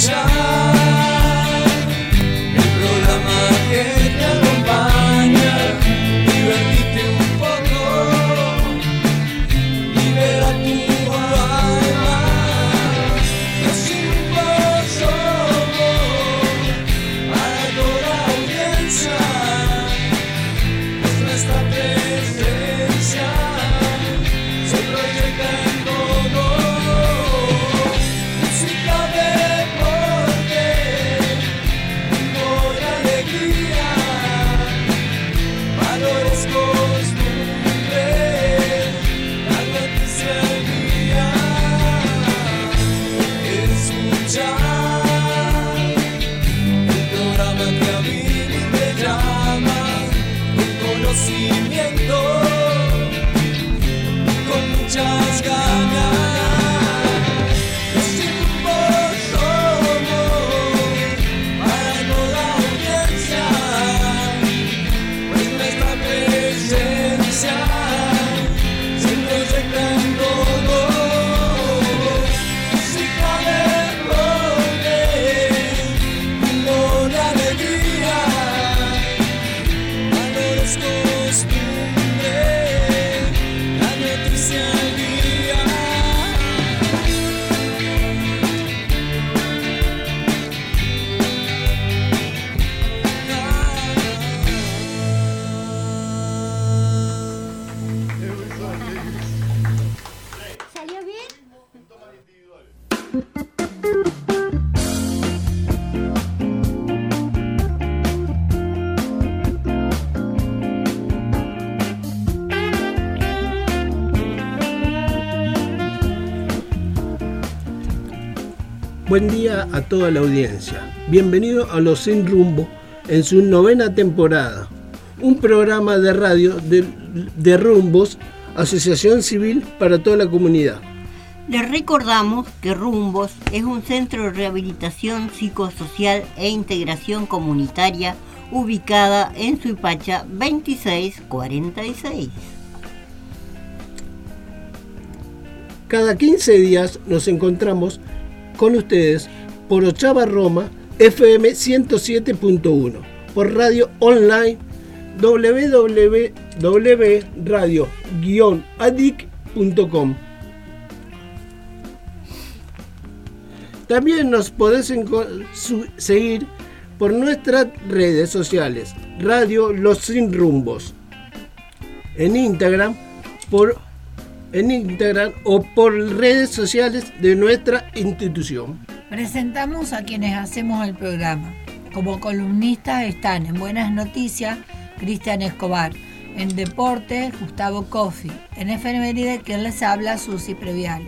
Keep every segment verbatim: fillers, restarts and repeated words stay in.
Buen día a toda la audiencia. Bienvenido a Los Sin Rumbo en su novena temporada. Un programa de radio de, de Rumbos, asociación civil para toda la comunidad. Les recordamos que Rumbos es un centro de rehabilitación psicosocial e integración comunitaria ubicada en Suipacha veintiséis cuarenta y seis. Cada quince días nos encontramos con ustedes por Ochava Roma F M ciento siete punto uno, por radio online doble u doble u doble u punto radio guion adic punto com. También nos podés su- seguir por nuestras redes sociales, Radio Los Sin Rumbos, en Instagram por en Instagram o por redes sociales de nuestra institución. Presentamos a quienes hacemos el programa. Como columnistas están en Buenas Noticias, Cristian Escobar, en Deporte, Gustavo Coffi, en Efeméride, quien les habla, Susi Previale.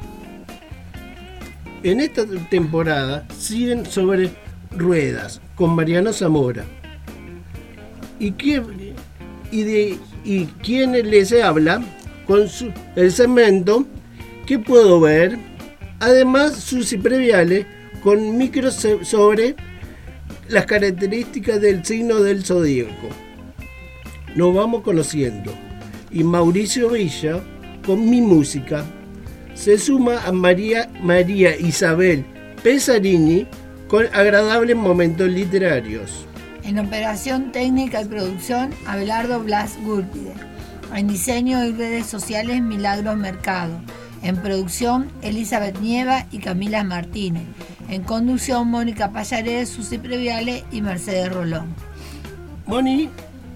En esta temporada siguen sobre ruedas con Mariano Zamora. ¿Y quién, y de, y quién les habla? Con su, el segmento ¿Qué puedo ver? Además, Susi Previale con micros sobre las características del signo del zodíaco. Nos vamos conociendo. Y Mauricio Villa con Mi Música se suma a María, María Isabel Pesarini con agradables momentos literarios. En operación técnica y producción, Abelardo Blas Gúrpide. En diseño y redes sociales, Milagros Mercado. En producción, Elizabeth Nieva y Camila Martínez. En conducción, Mónica Payares, Susi Previale y Mercedes Rolón. Moni,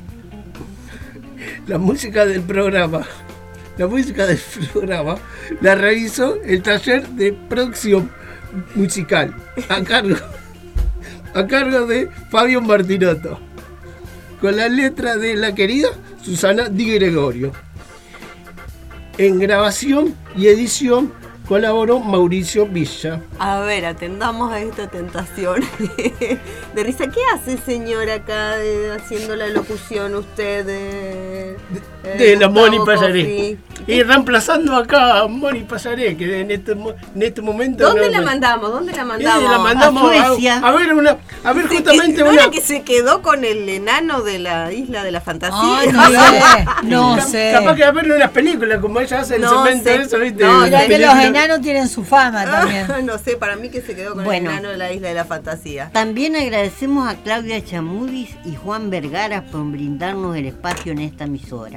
la música del programa, la música del programa la realizó el taller de producción musical a cargo, a cargo de Fabio Martinotto, con la letra de la querida Susana Di Gregorio. En grabación y edición colaboró Mauricio Villa. A ver, atendamos a esta tentación de risa. ¿Qué hace, señor, acá de, haciendo la locución usted de, de, de la Moni Pasaré? Coffi? Y reemplazando acá a Moni Pasaré, que en este, en este momento... ¿Dónde no, la mandamos? ¿Dónde la mandamos? Eh, la mandamos a Suecia. A, a ver, una, a ver Se justamente quedó, una... ¿no que se quedó con el enano de la isla de la fantasía? Ay, no sé, no Cap- sé. Capaz que a ver unas películas, como ella hace el No cemento sé. eso, ¿viste? No, Las Mirá que películas. los enanos tienen su fama también. Ah, no sé, para mí que se quedó con Bueno. el enano de la Isla de la Fantasía. También agradecemos a Claudia Chamudis y Juan Vergara por brindarnos el espacio en esta emisora.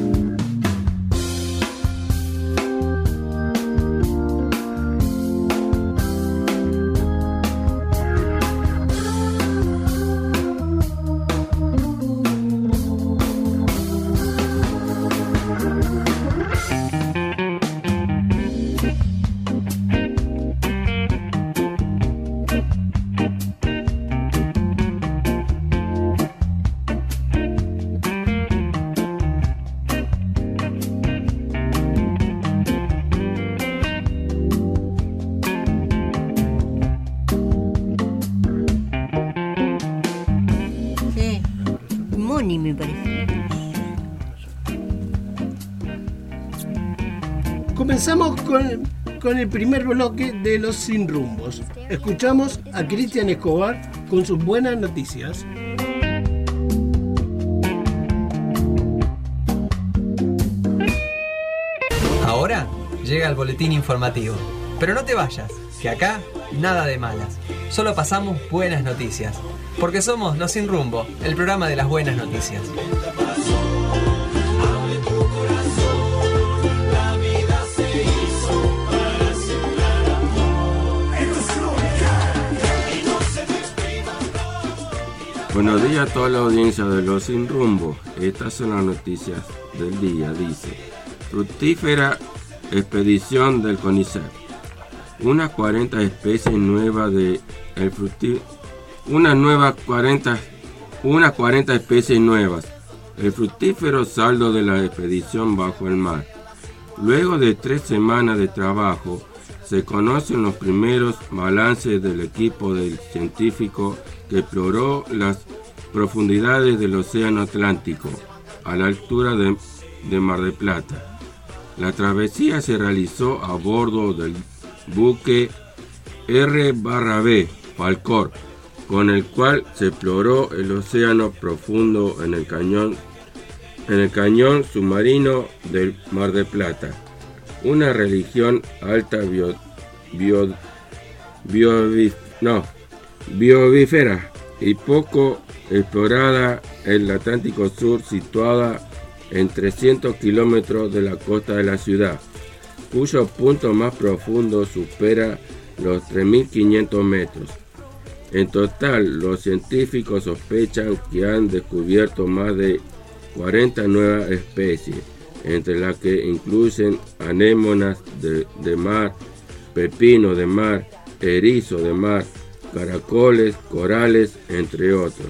Sí, Moni me parece. Comenzamos con, con el primer bloque de Los Sin Rumbos. Escuchamos a Cristian Escobar con sus buenas noticias. Ahora llega el boletín informativo. Pero no te vayas, que acá nada de malas. Solo pasamos buenas noticias. Porque somos Los Sin Rumbo, el programa de las buenas noticias. Buenos días a toda la audiencia de Los Sin Rumbo. Estas son las noticias del día. Dice: fructífera expedición del CONICET. Unas cuarenta especies nuevas de el fructífero. Unas nuevas cuarenta, unas cuarenta especies nuevas. El fructífero saldo de la expedición bajo el mar. Luego de tres semanas de trabajo, se conocen los primeros balances del equipo del científico que exploró las profundidades del Océano Atlántico, a la altura de, de Mar del Plata. La travesía se realizó a bordo del buque R B Falcor, con el cual se exploró el océano profundo en el cañón, en el cañón submarino del Mar del Plata. Una región alta bio, bio, bio, no, biovífera y poco explorada en el Atlántico Sur, situada en trescientos kilómetros de la costa de la ciudad, cuyo punto más profundo supera los tres mil quinientos metros. En total, los científicos sospechan que han descubierto más de cuarenta nuevas especies, entre las que incluyen anémonas de, de mar, pepino de mar, erizo de mar, caracoles, corales, entre otros.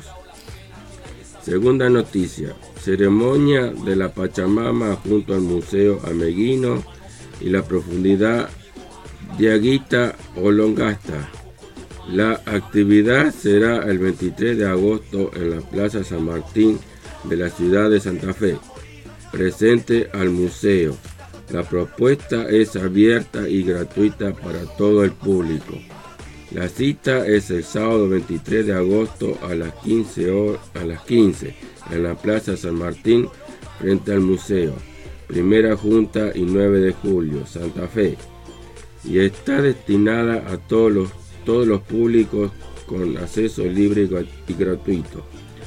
Segunda noticia: ceremonia de la Pachamama junto al Museo Ameguino y la profundidad de Aguita o Longasta. La actividad será el veintitrés de agosto en la Plaza San Martín de la ciudad de Santa Fe, presente al museo. La propuesta es abierta y gratuita para todo el público. La cita es el sábado veintitrés de agosto a las quince horas, a las quince en la Plaza San Martín frente al museo. Primera Junta y nueve de julio, Santa Fe. Y está destinada a todos los, todos los públicos con acceso libre y gratuito.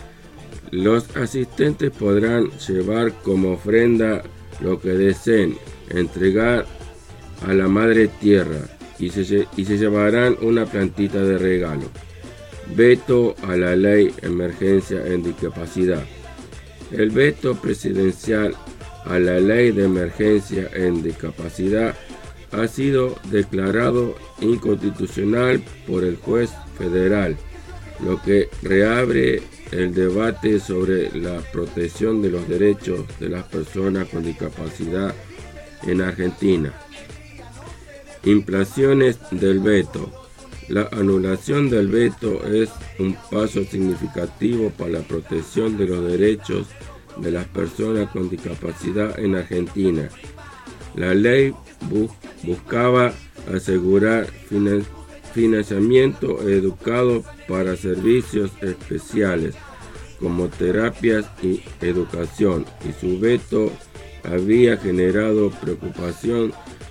Los asistentes podrán llevar como ofrenda lo que deseen entregar a la Madre Tierra y se, y se llevarán una plantita de regalo. Veto a la ley emergencia en discapacidad. El veto presidencial a la ley de emergencia en discapacidad ha sido declarado inconstitucional por el juez federal, lo que reabre el debate sobre la protección de los derechos de las personas con discapacidad en Argentina. Implicaciones del veto. La anulación del veto es un paso significativo para la protección de los derechos de las personas con discapacidad en Argentina. La ley bus- buscaba asegurar finan- financiamiento educado para servicios especiales como terapias y educación, y su veto había generado preocupación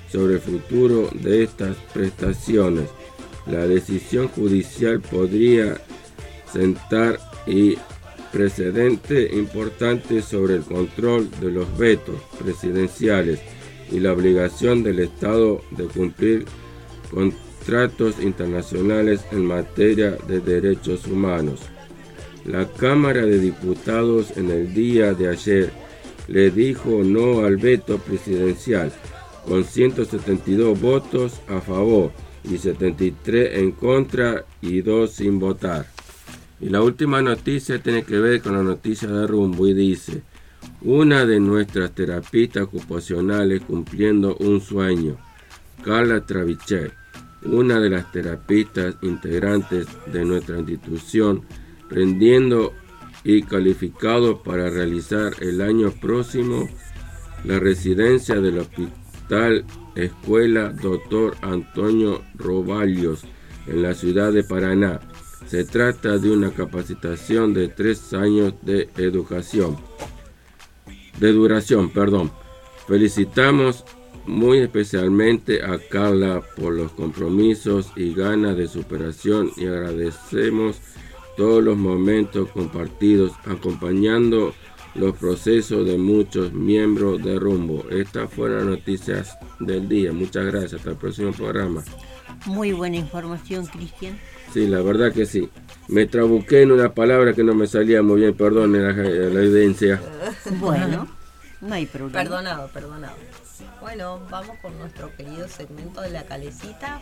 sobre el futuro de estas prestaciones. La decisión judicial podría sentar y precedente importante sobre el control de los vetos presidenciales y la obligación del Estado de cumplir contratos internacionales en materia de derechos humanos. La Cámara de Diputados en el día de ayer le dijo no al veto presidencial, con ciento setenta y dos votos a favor y setenta y tres en contra y dos sin votar. Y la última noticia tiene que ver con la noticia de Rumbo y dice: una de nuestras terapistas ocupacionales cumpliendo un sueño, Carla Travichet, una de las terapistas integrantes de nuestra institución, rendiendo y calificado para realizar el año próximo la residencia del Hospital Escuela Doctor Antonio Roballos en la ciudad de Paraná. Se trata de una capacitación de tres años de educación, de duración, perdón. Felicitamos muy especialmente a Carla por los compromisos y ganas de superación y agradecemos todos los momentos compartidos acompañando los procesos de muchos miembros de Rumbo. Estas fueron las noticias del día. Muchas gracias. Hasta el próximo programa. Muy buena información, Cristian. Sí, la verdad que sí. Me trabuqué en una palabra que no me salía muy bien, perdón, la, la evidencia. Bueno, no hay problema. Perdonado, perdonado. Bueno, vamos con nuestro querido segmento de la calecita.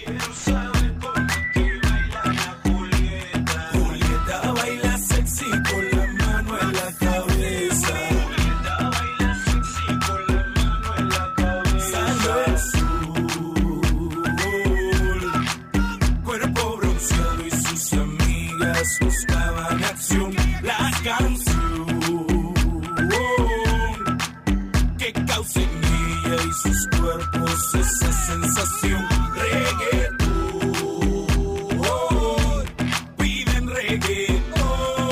Julieta baila sexy con la mano en la cabeza. Julieta baila sexy con la mano en la cabeza. Salió el sol, cuerpo bronceado y sus amigas buscaban acción. La canción que causa en ella y sus cuerpos esa sensación. Reggaetón, piden reggaetón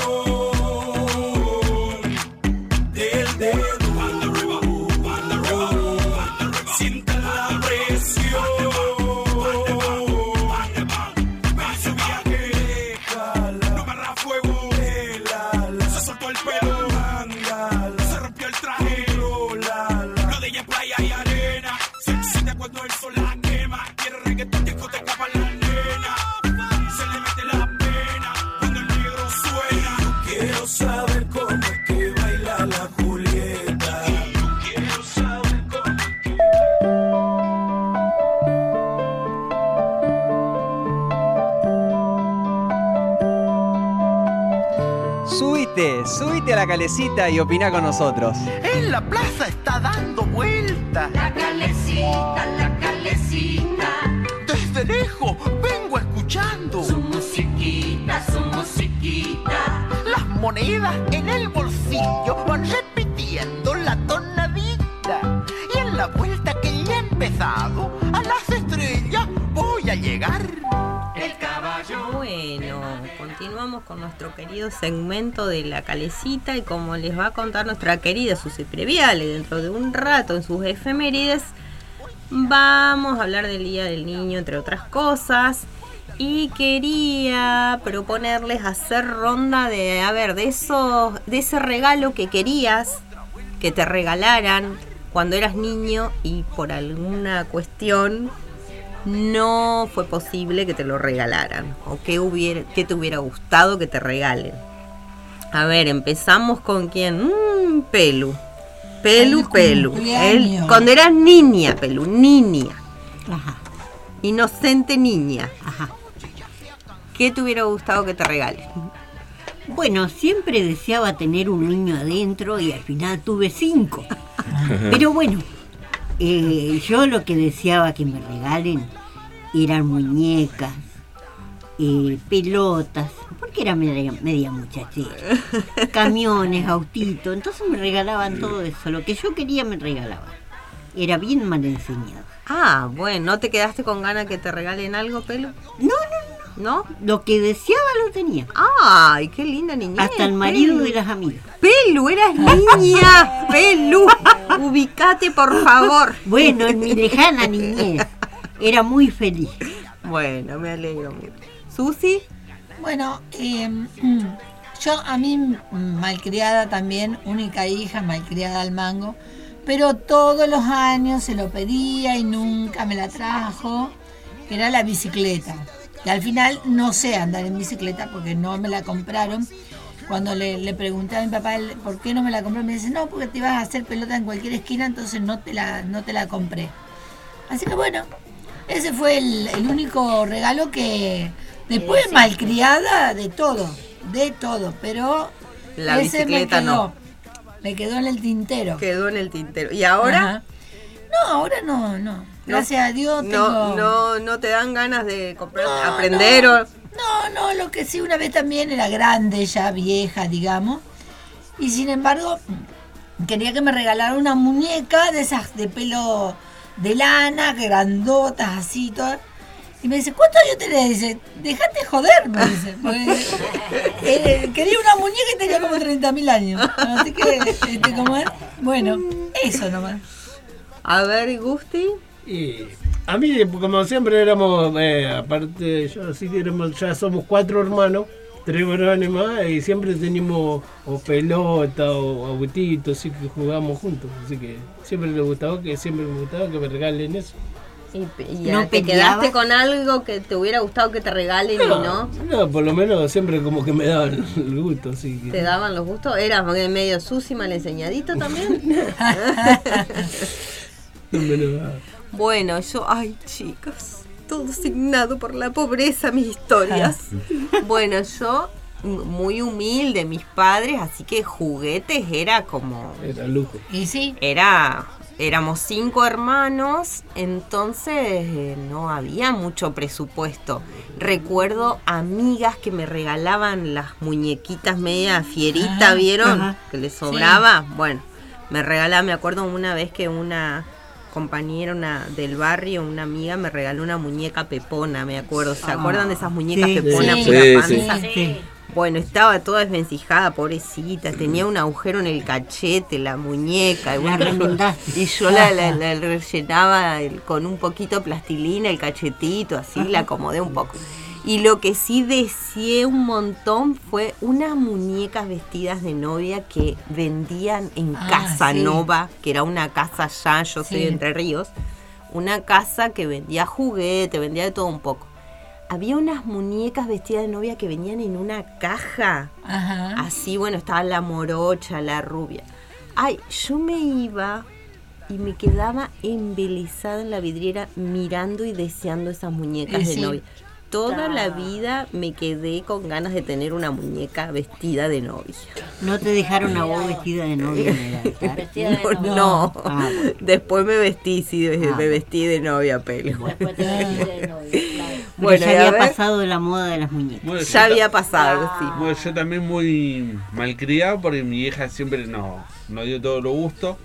del dedo. Banda arriba, banda arriba, banda arriba. Sientan la presión. Ven su viaje, no me arra fuego. Se soltó el pelo, se rompió el traje. Lo de ella es playa y arena. Se excita cuando el sol la quema. Quiere reggaetón, discoteca para la nena. Se le mete la pena cuando el negro suena. Yo quiero saber cómo es que baila la Julieta. Yo quiero saber cómo es que... Subite, subite a la calecita y opina con nosotros. En la plaza está dando vuelta. La calecita, la calecita, Desde lejos vengo escuchando su musiquita, su musiquita. las monedas en el bolsillo van repitiendo la tonadita. Y en la vuelta que ya he empezado, a las estrellas voy a llegar. El caballo. Bueno, continuamos con nuestro querido segmento de la calecita y como les va a contar nuestra querida Susi Previale dentro de un rato en sus efemérides, vamos a hablar del Día del Niño, entre otras cosas. Y quería proponerles hacer ronda de, a ver, de esos, de ese regalo que querías que te regalaran cuando eras niño y por alguna cuestión no fue posible que te lo regalaran o que hubiera, que te hubiera gustado que te regalen. A ver, empezamos con quién. Mm, Pelu. Pelu, El Pelu. cumpleaños. El- cuando eras niña, Pelu, niña. Ajá, Inocente niña. ajá. ¿Qué te hubiera gustado que te regalen? Bueno, siempre deseaba tener un niño adentro y al final tuve cinco. Pero bueno, eh, yo lo que deseaba que me regalen eran muñecas, eh, pelotas, porque era media, media muchachera, camiones, autitos, entonces me regalaban todo eso. Lo que yo quería me regalaban. Era bien mal enseñado. Ah, bueno, ¿no te quedaste con ganas que te regalen algo, Pelu? No, no, no. ¿No? Lo que deseaba lo tenía. Ay, qué linda niñez. Hasta el marido Pelu. de las amigas. Pelu, eras niña. Pelu, ubicate por favor. Bueno, en mi lejana niñez era muy feliz. Bueno, me alegro mucho. ¿Susi? Bueno, eh, yo a mí malcriada también, única hija, malcriada al mango, pero todos los años se lo pedía y nunca me la trajo, que era la bicicleta. Y al final no sé andar en bicicleta porque no me la compraron. Cuando le, le pregunté a mi papá por qué no me la compró, me dice, no, porque te ibas a hacer pelota en cualquier esquina, entonces no te la, no te la compré. Así que bueno, ese fue el, el único regalo que... Después Sí. malcriada de todo, de todo, pero La ese bicicleta me quedó, no. me quedó en el tintero. Quedó en el tintero. ¿Y ahora? Ajá. No, ahora no, no. Gracias a Dios tengo... No, no, no te dan ganas de comprar, No, aprender no. o... No, no, lo que sí, una vez también era grande, ya vieja, digamos. Y sin embargo, quería que me regalara una muñeca de esas de pelo de lana, grandotas, así, todas. Y me dice, ¿cuántos años tenés? Dice, dejate joder, me dice. Porque, eh, quería una muñeca y tenía como treinta mil años. Así que, este, como es, bueno, eso nomás. A ver, Gusti. Y a mí, como siempre éramos, eh, aparte, yo así que éramos, ya somos cuatro hermanos, tres varones más, y siempre teníamos o pelota o autitos, así que jugábamos juntos. Así que siempre me gustaba que siempre me gustaba que me regalen eso. ¿Y, y ¿No te peleabas? quedaste con algo que te hubiera gustado que te regalen y no? No, por lo menos siempre como que me daban el gusto, así que. ¿Te daban los gustos? ¿Eras medio Susi mal enseñadito también? No me lo daban. Bueno, yo, ay chicos, todo signado por la pobreza, mis historias. Bueno, yo, muy humilde, mis padres, así que juguetes era como... Era lujo. Y sí, Era, éramos cinco hermanos, entonces eh, no había mucho presupuesto. Recuerdo amigas que me regalaban las muñequitas media fierita, Ajá, ¿vieron? ajá. Que les sobraba. Bueno, me regalaban, me acuerdo una vez que una compañera una del barrio, una amiga, me regaló una muñeca pepona, me acuerdo. ¿Se acuerdan de esas muñecas sí, pepona sí. pura Sí, panza? sí, sí. Bueno, estaba toda desvencijada, pobrecita, tenía un agujero en el cachete, la muñeca, y, La bueno, yo, remendaste. y yo la, la- la rellenaba el- con un poquito de plastilina, el cachetito, así, la acomodé un poco. Y lo que sí deseé un montón fue unas muñecas vestidas de novia que vendían en Ah, Casa sí. Nova, que era una casa allá, yo soy Sí. de Entre Ríos, una casa que vendía juguete, vendía de todo un poco. Había unas muñecas vestidas de novia que venían en una caja. ajá. Así, bueno, estaba la morocha, la rubia. Ay, yo me iba y me quedaba embelesada en la vidriera mirando y deseando esas muñecas Y de sí. novia. Toda la vida me quedé con ganas de tener una muñeca vestida de novia. ¿No te dejaron a vos vestida de novia en el altar? Vestida de No, novia. no. Ah, bueno. Después me vestí, sí, me Ah, vestí de novia, pelo. Después te vestís de novia, claro. Porque Bueno, ya y a había ver. pasado de la moda de las muñecas. Bueno, yo Ya ta- había pasado, sí. Bueno, yo también muy malcriado porque mi vieja siempre nos no dio todo lo gusto.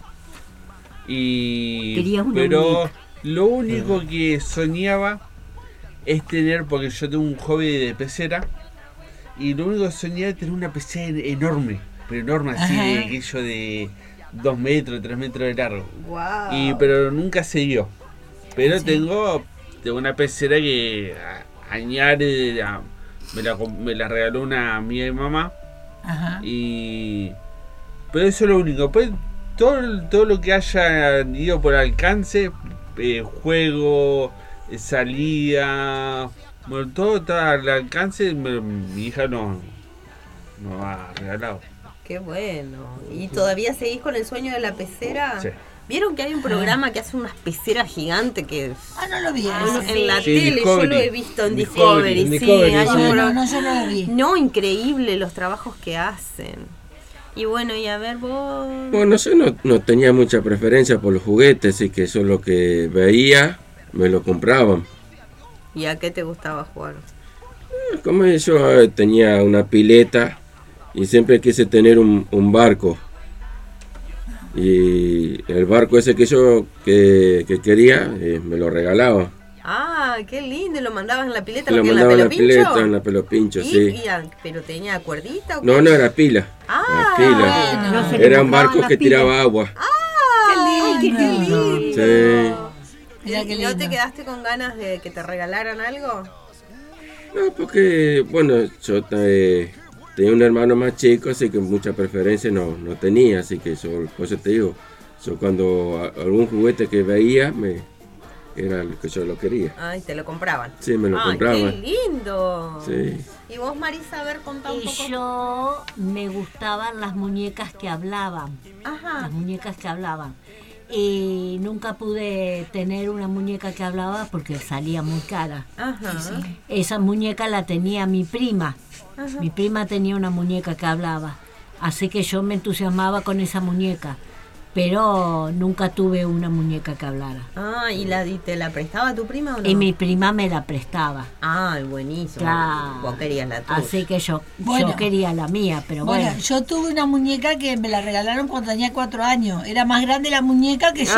Y Querías una pero muñeca. lo único que soñaba es tener, porque yo tengo un hobby de pecera, y lo único que soñaba es tener una pecera en- enorme, pero enorme así, Ajá. de aquello de dos metros, tres metros de largo. Wow. Y pero nunca se dio. Pero Sí. tengo, tengo una pecera que a- añade, a- me la, com- me la regaló una amiga de mamá. Ajá. Y pero eso es lo único. Pues todo, todo lo que haya ido por alcance, eh, juego, eh, salida, bueno, todo está al alcance. me- mi hija no, no ha regalado. Qué bueno. ¿Y todavía seguís con el sueño de la pecera? Sí. ¿Vieron que hay un programa que hace unas peceras gigantes que Ah, no lo vi. en, ese. en la Sí, tele? Yo Discovery. lo he visto en Discovery, Discovery, en sí. Discovery, hay sí. un No, pro- no, no, yo no lo vi. No, increíble los trabajos que hacen. Y bueno, y a ver vos... Bueno, yo no, no tenía mucha preferencia por los juguetes, así que eso lo que veía, me lo compraban. ¿Y a qué te gustaba jugar? Como yo eh, tenía una pileta y siempre quise tener un, un barco. Y el barco ese que yo que, que quería, eh, me lo regalaban. Ah, Ay, qué lindo. ¿Y lo mandabas en la pileta? Lo ¿En mandaba en la la pelo pincho? pileta, en la pelo pincho, ¿Y, sí. y a- ¿Pero tenía cuerdita o qué? No, no, era pila. Ah, Era pila. bueno. No se le Era un mojaban barco las que pilas. tiraba agua. ¡Ay, qué lindo! Sí. Mirá qué ¿Y no te lindo. quedaste con ganas de que te regalaran algo? No, porque, bueno, yo eh, tenía un hermano más chico, así que mucha preferencia no, no tenía, así que yo, por eso te digo, yo cuando a- algún juguete que veía, me era lo que yo lo quería. Ay, te lo compraban. Sí, me lo Ay, compraban. qué lindo. Sí. ¿Y vos, Marisa, a ver, contá un Y poco? yo me gustaban las muñecas que hablaban, Ajá. las muñecas que hablaban. Y nunca pude tener una muñeca que hablaba porque salía muy cara. Ajá. Esa muñeca la tenía mi prima. Ajá. Mi prima tenía una muñeca que hablaba. Así que yo me entusiasmaba con esa muñeca. Pero nunca tuve una muñeca que hablara. Ah, ¿y, la, ¿y te la prestaba tu prima o no? Y mi prima me la prestaba. Ay, buenísimo. Claro. Vos querías la tuya. Así que yo, Bueno. yo quería la mía, pero Bueno, bueno. yo tuve una muñeca que me la regalaron cuando tenía cuatro años. Era más grande la muñeca que yo.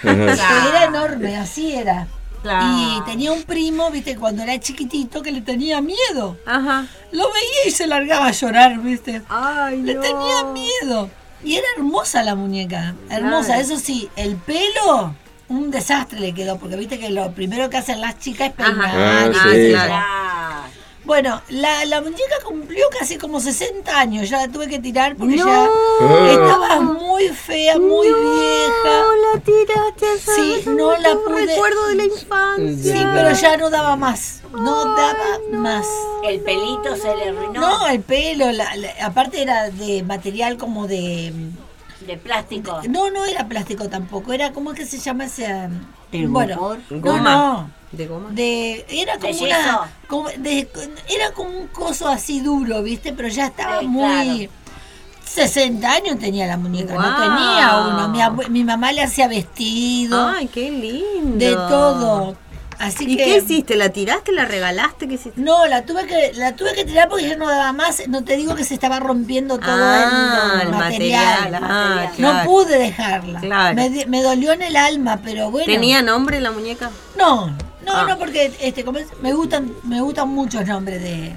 Era enorme, así era. Claro. Y tenía un primo, viste, cuando era chiquitito que le tenía miedo. Ajá. Lo veía y se largaba a llorar, viste. Ay, Le no. tenía miedo. Y era hermosa la muñeca. Hermosa. Claro. Eso sí, el pelo, un desastre le quedó. Porque viste que lo primero que hacen las chicas es peinar. Ah, y sí. claro. Ah, Bueno, la, la muñeca cumplió casi como sesenta años. Ya la tuve que tirar porque No. ya Ah. estaba muy fea, muy vieja. No la tiraste a esa Sí, vez, no la un pude- recuerdo de la infancia. Sí, pero ya no daba más. No daba más. el pelito se le arruinó. No, el pelo, la- la- aparte era de material como de... De plástico. No, no era plástico tampoco, era como que se llama ese... Termopor. no, Goma. no, ¿De goma? de, era ¿De como yeso? una... como de- era como un coso así duro, ¿viste? Pero ya estaba Sí, muy... sesenta años tenía la muñeca, no Guau. tenía uno. Mi, abue- mi mamá le hacía vestido, Ay, qué lindo. de todo. Así ¿Y que... qué hiciste? ¿La tiraste? ¿La regalaste? ¿Qué hiciste? No, la tuve que la tuve que tirar porque ya no daba más. No te digo que se estaba rompiendo todo Ah, el, el material. material. Ah, No claro. pude dejarla. Claro. Me, di- me dolió en el alma, pero bueno. ¿Tenía nombre la muñeca? No, no, Ah. no, porque este, como es- me gustan, me gustan muchos nombres de.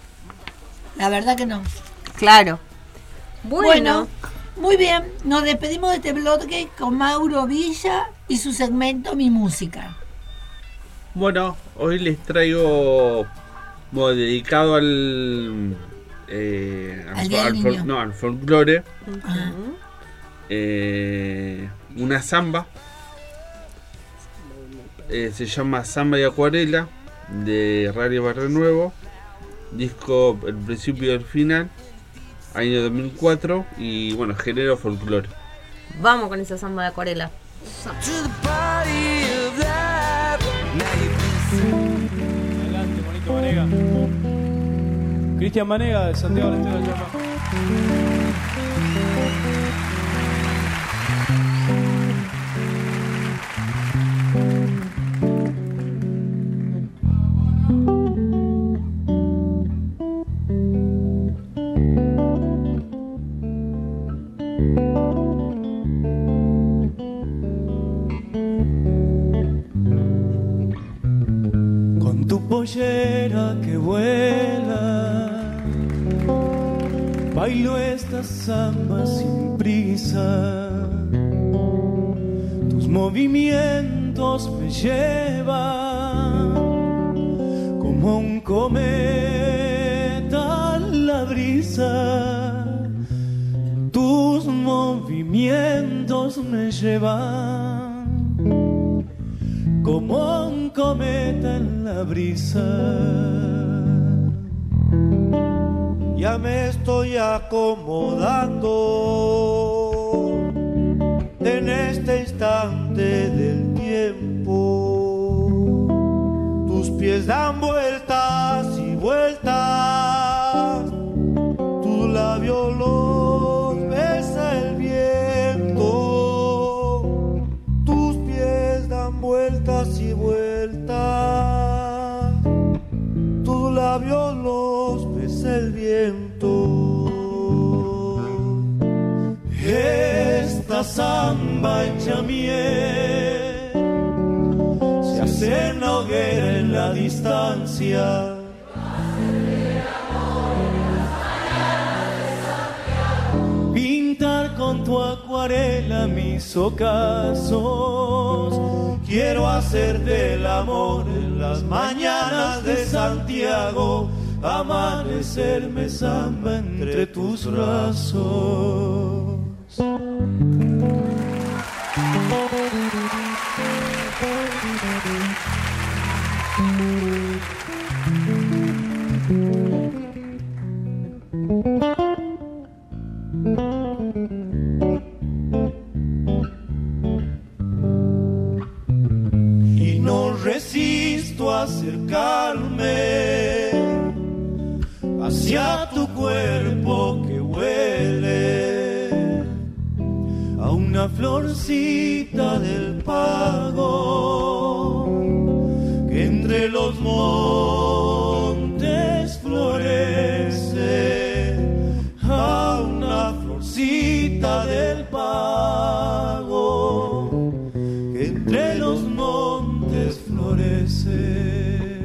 La verdad que no. Claro. Bueno. muy bien. Nos despedimos de este bloque con Mauro Villa y su segmento Mi Música. Bueno, hoy les traigo, bueno, dedicado al, eh, Al Día del al fol- Niño. no, al folclore, Ah, eh, una samba, eh, se llama Samba y Acuarela, de Radio Barrio Nuevo, disco El Principio y el Final, año dos mil cuatro, y bueno, género folclore. Vamos con esa samba de acuarela. Adelante, Monito Manega. Cristian Manega de Santiago del Estero llama. Con tu pollera que vuela, bailo esta samba sin prisa. Tus movimientos me llevan como un cometa a la brisa. Tus movimientos me llevan como un cometa en la brisa. Ya me estoy acomodando en este instante del tiempo. Tus pies dan vueltas y vueltas, tus labios los besa el viento. Tus pies dan vueltas y vueltas, tus labios los besa el viento. Esta samba hecha miel se hacer una hoguera en la distancia. Pintar con tu acuarela mis ocasos. Quiero hacer del amor en las mañanas de Santiago. Amanecerme samba entre tus brazos. Y no resisto a acercarme hacia tu cuerpo que huele a una florcita del pago que entre los montes florece, a una florcita del pago que entre los montes florece.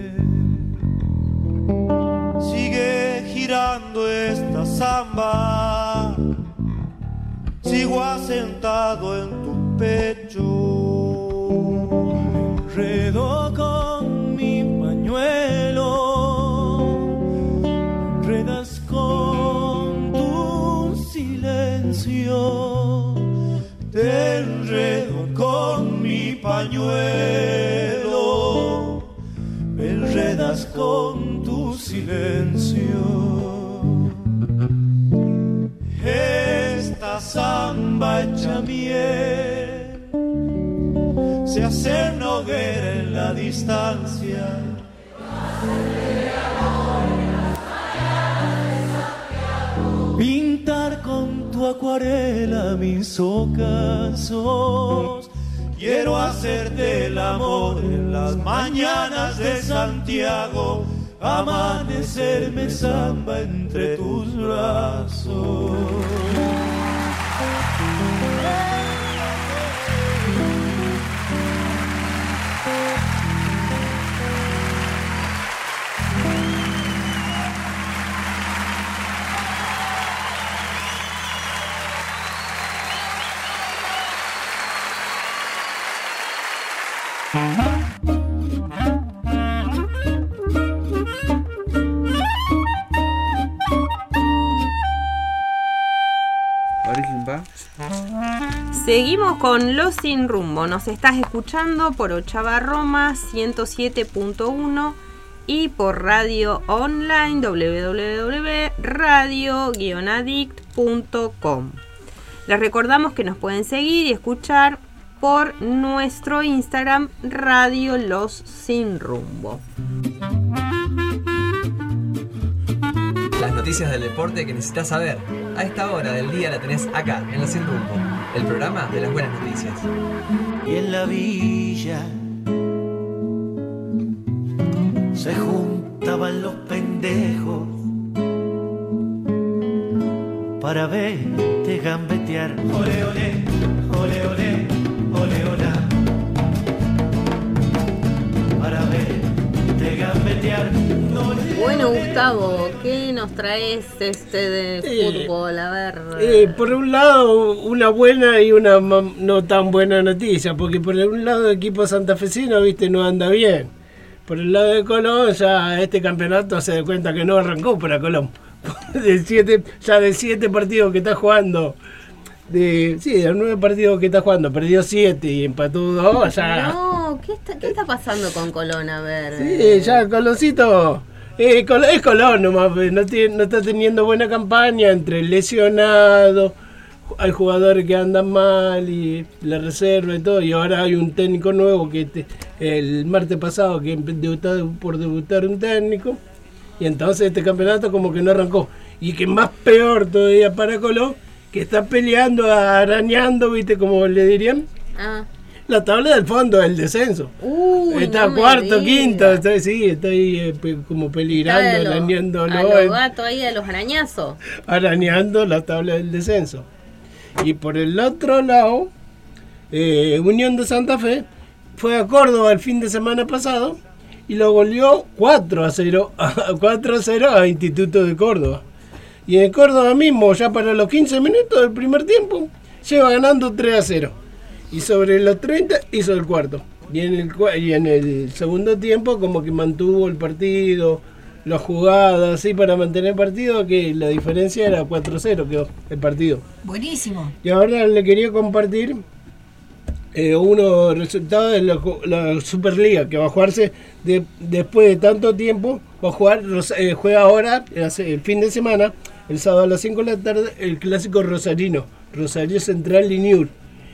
Sigue girando esta samba, sigo asentado en tu pecho, enredo con mi pañuelo, enredas con tu silencio, te enredo con mi pañuelo, me enredas con tu silencio. Esta samba hecha miel se hace una hoguera en la distancia. Pintar con tu acuarela mis ocasos. Quiero hacerte el amor en las mañanas de Santiago. Amanecerme samba entre tus brazos. Seguimos con Los Sin Rumbo. Nos estás escuchando por Ochava Roma ciento siete punto uno y por radio online w w w punto radio guion addict punto com. Les recordamos que nos pueden seguir y escuchar por nuestro Instagram Radio Los Sin Rumbo. Las noticias del deporte que necesitas saber. A esta hora del día la tenés acá, en Los Sin Rumbo, el programa de las buenas noticias. Y en la villa se juntaban los pendejos para verte gambetear. Ole, ole, ole, ole, ole, ole. Para verte gambetear. Bueno, Gustavo, ¿qué nos traes este de Eh, fútbol? A ver. Eh, por un lado, una buena y una ma- no tan buena noticia, porque por un lado el equipo santafesino, viste, no anda bien. Por el lado de Colón, ya este campeonato se da cuenta que no arrancó para Colón. De siete, ya de siete partidos que está jugando, de sí, de nueve partidos que está jugando, perdió siete y empató dos. Ya, No, ¿qué está, ¿qué está pasando con Colón? A ver. sí, ya Coloncito. Eh, Col- es Colón nomás, pues, no, tiene, no está teniendo buena campaña entre lesionados, hay jugadores que andan mal y la reserva y todo, y ahora hay un técnico nuevo que te- el martes pasado que empe- debutó por debutar un técnico, y entonces este campeonato como que no arrancó, y que más peor todavía para Colón, que está peleando, arañando, viste, como le dirían, Ah. la tabla del fondo del descenso. Uy, Está no me cuarto, digas. quinto, está, sí, está ahí eh, pe- como peligrando, Está de lo- arañándolo, A los en- gatos ahí, a los arañazos. arañando la tabla del descenso. Y por el otro lado, eh, Unión de Santa Fe fue a Córdoba el fin de semana pasado y lo goleó cuatro a cero a Instituto de Córdoba. Y en Córdoba mismo, ya para los quince minutos del primer tiempo, lleva ganando tres a cero. Y sobre los treinta hizo el cuarto. Y en el, y en el segundo tiempo como que mantuvo el partido, las jugadas, así para mantener el partido, que la diferencia era cuatro a cero quedó el partido. Buenísimo. Y ahora le quería compartir eh, unos resultados de la, la Superliga, que va a jugarse de, después de tanto tiempo, va a jugar, eh, juega ahora, el fin de semana, el sábado a las cinco de la tarde, el clásico rosarino, Rosario Central y Newell's.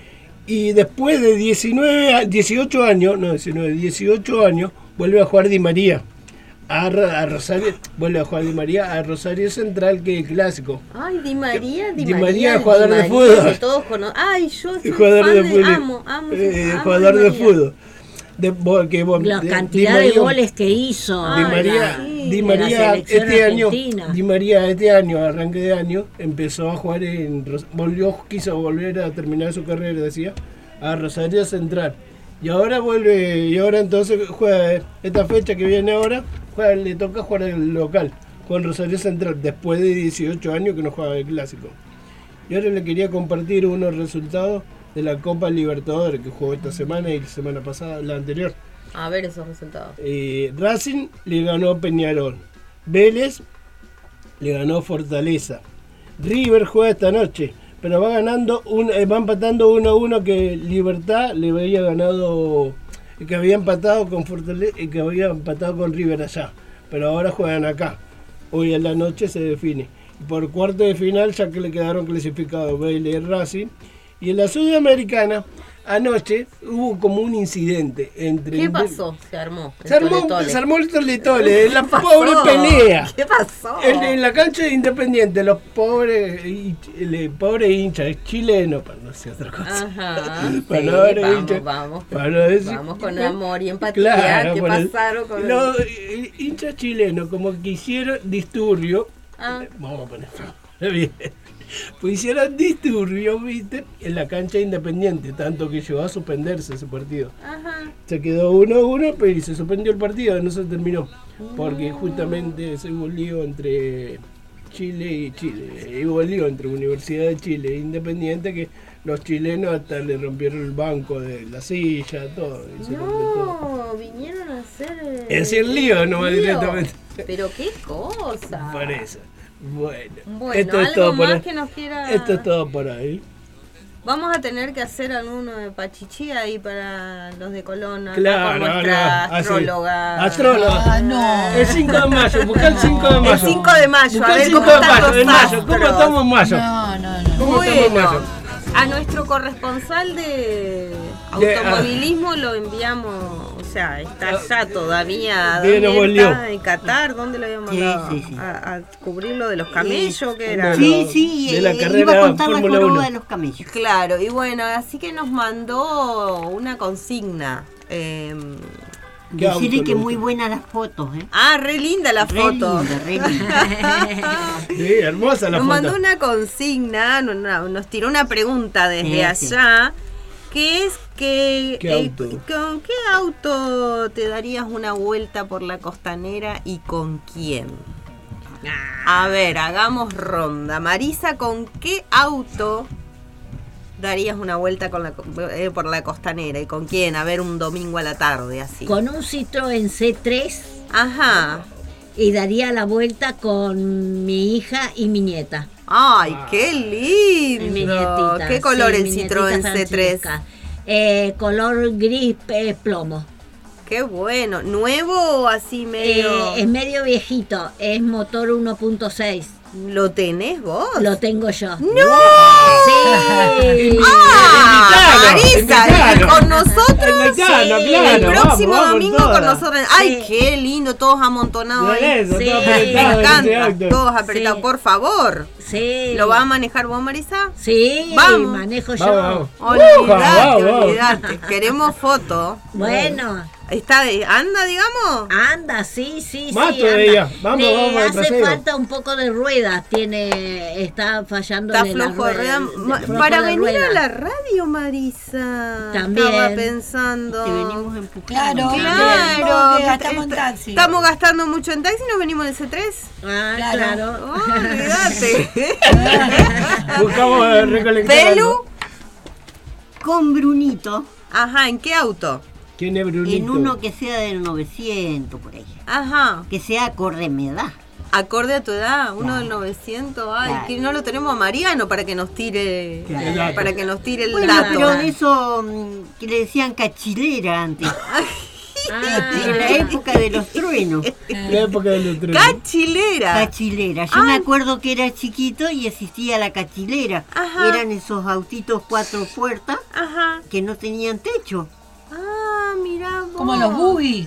Y después de diecinueve, dieciocho años, no, diecinueve, dieciocho años, vuelve a jugar Di María. A, a Rosario, vuelve a jugar Di María a Rosario Central, que es el clásico. Ay, Di María, Di, Di María, María, jugador Di de María, fútbol. que todos cono- Ay, yo soy Jugador fan de de, fútbol. amo, amo, Eh, amo jugador Di de María. fútbol. De, que, La de, cantidad Di de María, goles que hizo. Di María, sí, Di de la María selección este año, argentina. Di María este año, arranque de año, empezó a jugar en Ros- volvió, quiso volver a terminar su carrera, decía, a Rosario Central. Y ahora vuelve, y ahora entonces juega esta fecha que viene ahora, juega, le toca jugar el local con Rosario Central, después de dieciocho años que no juega el clásico. Y ahora le quería compartir unos resultados de la Copa Libertadores que jugó esta semana y la semana pasada, la anterior. A ver esos resultados. Eh, Racing le ganó a Peñarol, Vélez le ganó a Fortaleza, River juega esta noche, pero va ganando, un, eh, va empatando uno a uno, que Libertad le había ganado, que había empatado con Fortaleza y que había empatado con River allá, pero ahora juegan acá. Hoy en la noche se define. Y por cuarto de final, ya que le quedaron clasificados Vélez y Racing. Y en la Sudamericana, anoche hubo como un incidente entre... ¿Qué pasó? Se armó. el Se armó, tole-tole. se armó el toletole, la pasó? pobre pelea. ¿Qué pasó? En, en la cancha de Independiente, los pobres, y- el pobre hinchas chilenos, para no decir otra cosa. Ajá. Para sí, no haber vamos, hincha- vamos, para no decir- vamos con amor y empatía. Claro, ¿Qué por el- pasaron con los el... eh, hinchas chilenos como que hicieron disturbio. Ah. Vamos a poner bien. Pues hicieron disturbio, viste, en la cancha de Independiente, tanto que llegó a suspenderse ese partido. Ajá. Se quedó uno a uno, pero se suspendió el partido, no se terminó. Porque justamente se hubo un lío entre Chile y Chile. Hubo un lío entre Universidad de Chile e Independiente, que los chilenos hasta le rompieron el banco de la silla, todo. Y se rompió todo. No, vinieron a hacer... Es el lío, no lío. directamente. Pero qué cosa. Por eso. Bueno, Bueno, esto es algo todo por más ahí. que nos quiera... Esto es todo por ahí. Vamos a tener que hacer alguno de Pachichí ahí para los de Colón, acá Claro, con nuestra ahora, así. astróloga. Astróloga. Ah, no. El cinco de mayo, busca el cinco de mayo. El cinco de mayo, Buscá a el ver cinco cómo de están mayo, los en mayo. ¿Cómo astros. estamos en mayo? No, no, no. ¿Cómo estamos en Bueno, mayo? a nuestro corresponsal de De- automovilismo lo enviamos, o sea, está allá todavía. Bien, ¿Dónde volvió. está? ¿En Qatar? ¿Dónde lo habíamos Sí, mandado? sí, sí. A, a cubrir lo de los camellos, que era. Sí. Sí, sí, de la eh, carrera iba a contar la Fórmula joroba uno. de los camellos. Claro, y bueno, así que nos mandó una consigna. eh, ¿Qué auto Decirle que le muy gusta? buenas las fotos, ¿eh? ah, re linda la Re foto. linda, re linda. Sí, hermosa la Nos foto. mandó una consigna, no- no, nos tiró una pregunta desde Sí, sí. allá, que es que ¿Qué eh, auto? ¿con qué auto te darías una vuelta por la costanera y con quién? A ver, hagamos ronda. Marisa, ¿con qué auto darías una vuelta con la, co- eh, por la costanera y con quién? A ver, un domingo a la tarde así. Con un Citroën C tres Ajá. y daría la vuelta con mi hija y mi nieta. Ay, qué Mi lindo. nietita. ¿Qué color sí, el mi nietita Citroën C tres? Francesca. Eh, color gris eh, plomo. Qué bueno. ¿Nuevo o así medio? Eh, es medio viejito, es motor uno punto seis. ¿Lo tenés vos? Lo tengo yo. ¡No! Sí. ¡Ah! Invitalo, Marisa, invitalo. con nosotros. Invitalo, Sí, claro, el próximo vamos, vamos domingo todas. con nosotros. ¡Ay, Sí. qué lindo! Todos amontonados Por ahí. eso, Sí, todo me Me apretado en ese encanta. auto. Todos apretados. Sí. Por favor. Sí. ¿Lo vas a manejar vos, Marisa? Sí, Vamos. manejo yo. Vamos, vamos. Olvídate, Uja, vamos, vamos. olvídate. Queremos foto. Bueno, ¿Está de, anda, digamos? Anda, sí, sí, Más sí. todavía. anda. Vamos, Le vamos al hace paseo. falta un poco de ruedas. Tiene, está fallando Está la flojo de rueda. rueda. Ma- flojo Para de venir rueda. a la radio, Marisa. También. Estaba pensando. Te venimos empujando. Claro, Claro, claro, que que gastamos en est- taxi. Estamos gastando mucho en taxi y nos venimos en C tres. Ah, Claro. claro. Oh, olvídate. Buscamos eh, recolectar Pelu. algo. Con Brunito, Ajá, ¿en qué auto? ¿Quién es Brunito? en uno que sea del novecientos por ahí. Ajá. Que sea acorde a mi edad. Acorde a tu edad, uno del novecientos. Ay, Claro. que no lo tenemos a Mariano para que nos tire. El dato. Para que nos tire el Bueno, dato. pero de eso mm, que le decían cachilera antes. Ah, En la época de los truenos. La época de los trenes. Cachilera. Cachilera. Yo Ah. me acuerdo que era chiquito y existía la cachilera. Ajá. Eran esos autitos cuatro puertas Ajá. que no tenían techo. Ah, mirá vos. Como los buggy.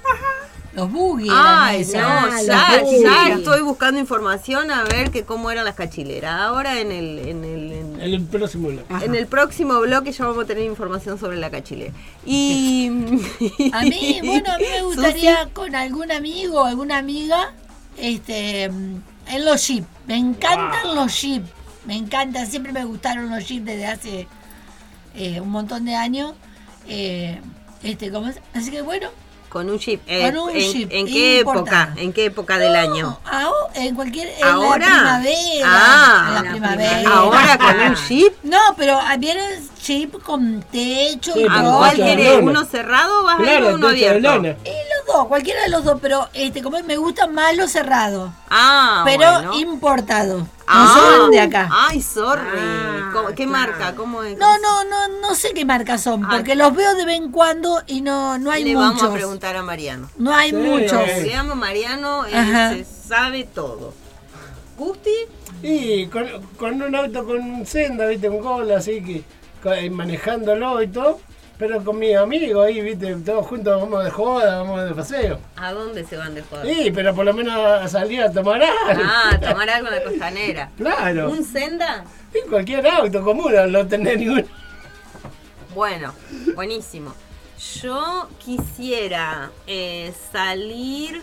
Los buggy. Ay, eran no, esas. ya, los ya buggy. estoy buscando información a ver que cómo eran las cachileras. Ahora en el, en el, en, En el próximo bloque. Ajá. en el próximo bloque ya vamos a tener información sobre la cachilera. Y A mí, bueno, a mí me gustaría con algún amigo o alguna amiga, este, mm, en los jeep. Me encantan los jeep. Me encantan, siempre me gustaron los jeep desde hace eh, un montón de años. Eh, este, ¿cómo es? Así que bueno. con un chip. Con un en, chip, ¿En qué importa. época? ¿En qué época del año? No, ahora, en cualquier. En ¿Ahora? la primavera. Ah, en la la primavera. Ahora con un chip. No, pero viene jeep con techo Sí, y pero ¿A todo. cuál techo de querés? lona. ¿Uno cerrado o vas a ir Claro, con uno techo de abierto? lona. Y los dos, cualquiera de los dos, pero este, como me gusta más los cerrados. Ah, pero bueno. importados. Ah, No son de acá. Ay, sorry. Ah, ¿Cómo- ¿Qué claro. marca? ¿Cómo es? No, no, no, no sé qué marcas son, Ah. porque los veo de vez en cuando y no, no hay Le muchos. vamos a preguntar a Mariano. No hay Sí. muchos. Eh. Se llama Mariano, él Ajá. se sabe todo. ¿Gusti? Y con, con un auto con senda, viste, un gol así que co- eh, manejándolo y todo, pero con mis amigos ahí, viste, todos juntos vamos de joda, vamos de paseo. ¿A dónde se van de joder? Sí, pero por lo menos a salir a tomar algo. Ah, tomar algo en la costanera. Claro. ¿Un senda? En cualquier auto común, no tener ninguno. Bueno, buenísimo. Yo quisiera eh, salir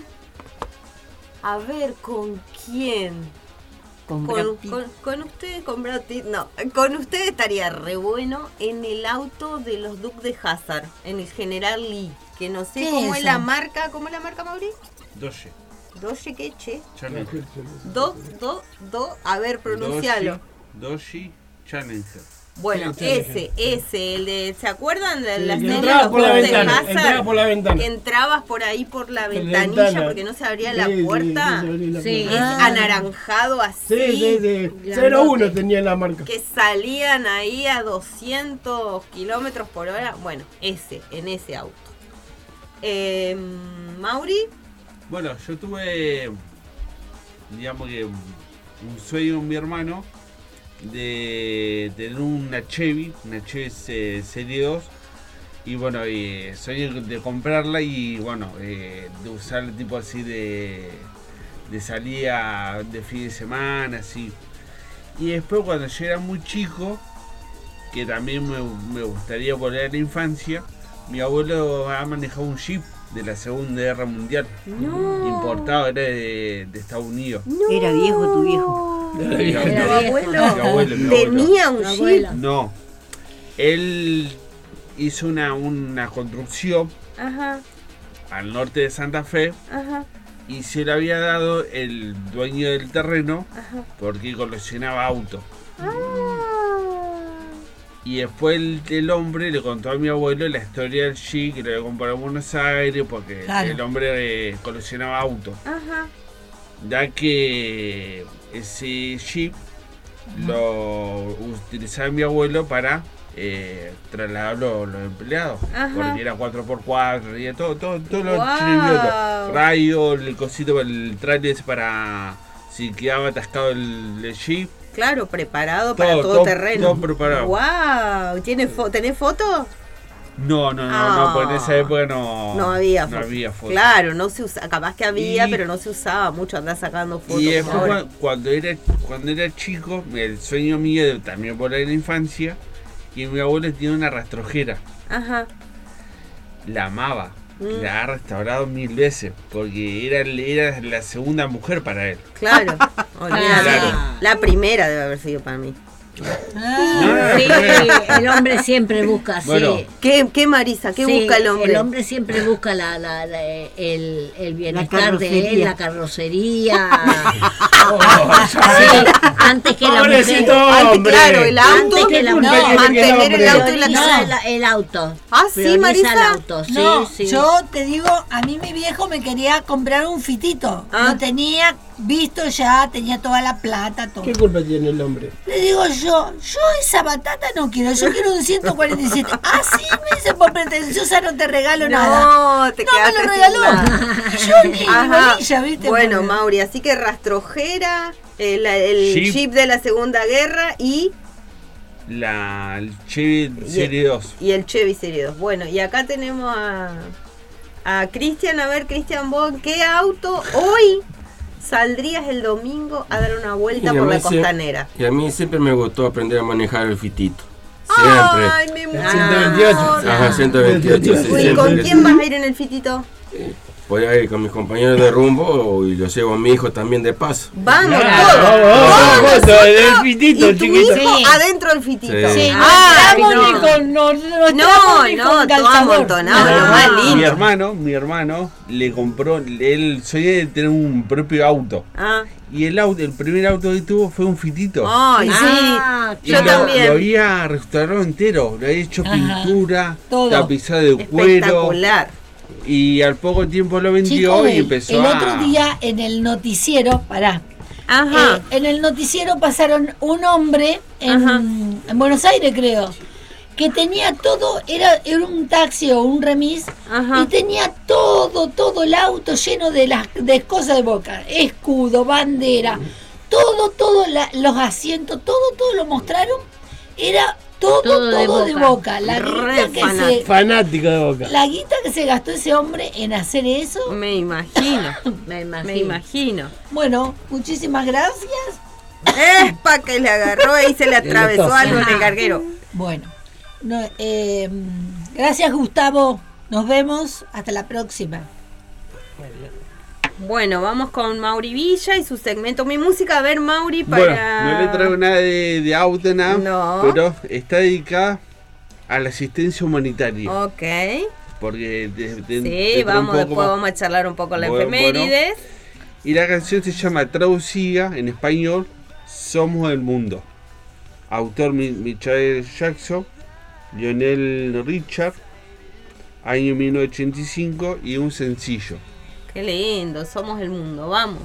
a ver con quién. Con Brad Con, Pitt. con, con usted, con Brad Pitt, no. Con usted estaría re bueno en el auto de los Duques de Hazard, en el General Lee. Que no sé ¿Qué cómo es es la eso? marca. ¿Cómo es la marca, Mauri? Doge. Doge, ¿qué, che? Challenger. Do, do, do. A ver, pronuncialo. Doge Challenger. Bueno, Sí, ese, ese, el de, ¿se acuerdan de Sí, la que serie entraba Los por la Duques de ventana, Hazard? entraba por la ventana. Que entrabas por ahí por la la ventanilla ventana. porque no se abría la Sí, sí, puerta. sí, se abría la Sí. puerta. Es Ah. anaranjado así. Sí, sí, sí. Grandote. cero uno tenía la marca. Que salían ahí a doscientos kilómetros por hora. Bueno, ese, en ese auto. Eh, Mauri, Bueno, yo tuve, digamos que un sueño con mi hermano de tener una Chevy, una Chevy se- Serie dos. Y bueno, eh, sueño de comprarla y bueno, eh, de usar el tipo así de, de salida de fin de semana, así. Y después cuando yo era muy chico, que también me, me gustaría volver a la infancia, mi abuelo ha manejado un Jeep de la Segunda Guerra Mundial. Importado, era de, de Estados Unidos. Era viejo tu viejo. Mi ¿tu abuelo- abuelo mi abuelo, mi abuelo. tenía un Tu Jeep? abuelo. No. Él hizo una, una construcción Ajá, al norte de Santa Fe ajá, y se le había dado el dueño del terreno ajá. porque coleccionaba autos. Ah. Y después el, el hombre le contó a mi abuelo la historia del Jeep que lo había comprado en Buenos Aires porque Claro. el hombre eh, coleccionaba autos. Ajá. Ya que ese Jeep lo utilizaba mi abuelo para eh, trasladar los, los empleados. Ajá. Porque era cuatro por cuatro, y todo, todo, todo lo Guau. chiribioto. Radio, el cosito, el trailer ese para si quedaba atascado el, el Jeep. Claro, preparado para Todo, todo, todo- terreno. todo preparado. Wow, ¿Tiene fo- ¿tenés foto? No, no, no, Ah. no, porque en esa época no, No había no foto. había foto. Claro, no se usa, capaz que había, Y- pero no se usaba mucho andar sacando fotos. Y como después ahora. cua- cuando era, cuando era chico, el sueño mío de también por ahí en la infancia, y mi abuelo tenía una rastrojera, Ajá. la amaba, mm. la ha restaurado mil veces, porque era, era la segunda mujer para él. Claro, claro. La primera debe haber sido para mí. Ah, sí, el hombre siempre busca así. Bueno. ¿Qué, ¿Qué Marisa? ¿Qué sí, busca el hombre? El hombre siempre busca la, la, la, el, el bienestar La de él, la carrocería. Oh, sí, antes que la mujer. Antes, claro, el auto. Antes que la no, mujer. mantener el auto y la Prioriza casa. el, el auto. Ah, sí, Prioriza Marisa. el auto. Sí, No, sí. yo te digo, a mí mi viejo me quería comprar un fitito. Ah. Lo tenía visto ya, tenía toda la plata, todo. ¿Qué culpa tiene el hombre? Le digo yo, yo esa batata no quiero, yo quiero un ciento cuarenta y siete. Ah, sí, me dice, por pretenciosa no te regalo No, nada. te no, me quedaste lo sin regaló. nada. Yo ni Ajá. bolilla, ¿viste? Bueno, Porque- Mauri, así que rastrojera, el, el Jeep. Jeep de la Segunda Guerra y, La el Chevy Y- Serie dos. y el Chevy Serie dos. Bueno, y acá tenemos a, a Cristian. A ver, Cristian, vos, ¿qué auto hoy saldrías el domingo a dar una vuelta Y a por mí la sie- costanera? Y a mí siempre me gustó aprender a manejar el fitito. Siempre. Ay, me muero. ciento veintiocho. Ajá, ciento veintiocho. sí, Uy, ¿y con siempre. quién vas a ir en el fitito? Voy a ir con mis compañeros de rumbo y lo llevo a mi hijo también de paso. Vamos, Claro, todos. vamos, Todos vamos, nosotros del fitito, y tu chiquito. hijo Sí. adentro del fitito. Sí. Sí, no Ah, entramos no. ni con, no, no, No, entramos ni no, con todo calzador. amontonado, No. lo más lindo. Mi hermano, mi hermano le compró, él soñé de tener un propio auto. Ah, Y el auto, el primer auto que tuvo fue un fitito. ay, Ah, Y yo lo, también. lo había restaurado entero, le había hecho Ajá. pintura, Todo. tapizado de cuero. Espectacular. Y al poco tiempo lo vendió Chicos, y el, empezó el a... otro día en el noticiero, pará, Ajá. eh, en el noticiero pasaron un hombre en, Ajá. en Buenos Aires, creo, que tenía todo, era, era un taxi o un remis, Ajá. y tenía todo, todo el auto lleno de las de cosas de Boca, escudo, bandera, todo, todo, la- los asientos, todo, todo lo mostraron, era todo, todo, Todo de de Boca. Boca. La Re guita, que se, fanático. Fanático de Boca. la guita que se gastó ese hombre en hacer eso, Me imagino. Me imagino. Me imagino. bueno, muchísimas gracias. Es pa' que le agarró y se le atravesó algo en el carguero. Bueno, no, eh, gracias Gustavo, nos vemos, hasta la próxima. Bueno, vamos con Mauri Villa y su segmento Mi Música. A ver, Mauri, Bueno, para... no le traigo nada de, de auto, nada, No. pero está dedicada a la asistencia humanitaria. Ok. Porque de- de- Sí, dentro un vamos, poco después más- vamos a charlar un poco la Bueno, efemérides. Y la canción se llama, traducida en español, Somos el Mundo. Autor Mi- Michael Jackson, Lionel Richard, año mil novecientos ochenta y cinco, y un sencillo. Qué lindo, somos el mundo, vamos.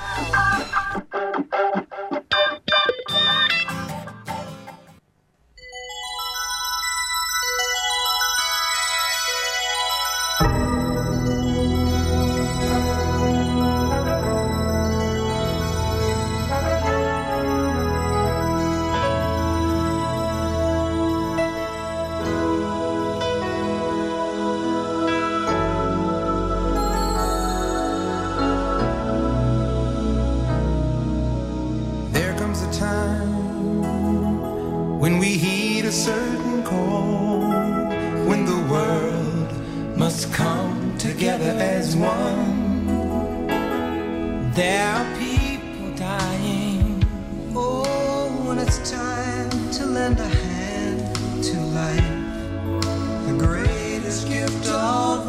There comes a time when we heed a certain call, when the world must come together as one. There are people dying. Oh, when it's time to lend a hand to life, the greatest gift of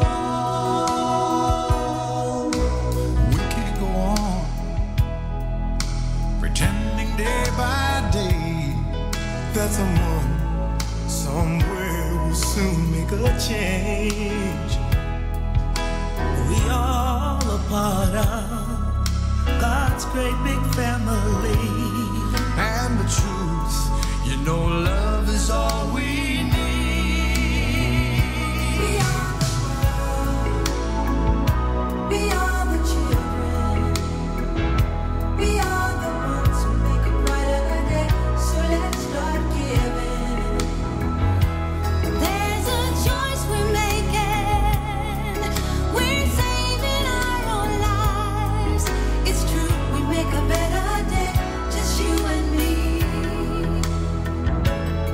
all. We can't go on pretending day by day that someone somewhere will soon make a change. We all a part of God's great big family, and the truth, you know, love is all we need. Beyond the world, beyond the children, we are the ones who make a brighter day, so let's start giving. There's a choice we're making. We're saving our own lives. It's true, we make a better day, just you and me.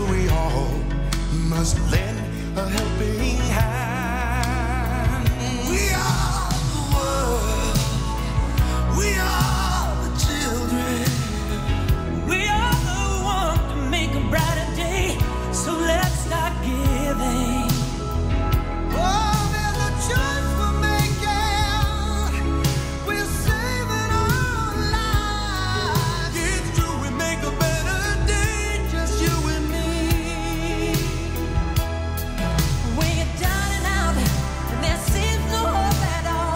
we all must lend a helping hand. We are the world. We are the children. We are the one to make a brighter day. So let's start giving. Oh, there's a choice we're making. We're saving our lives. It's true, we make a better day, just you and me. When you're down and out, and there seems no hope at all.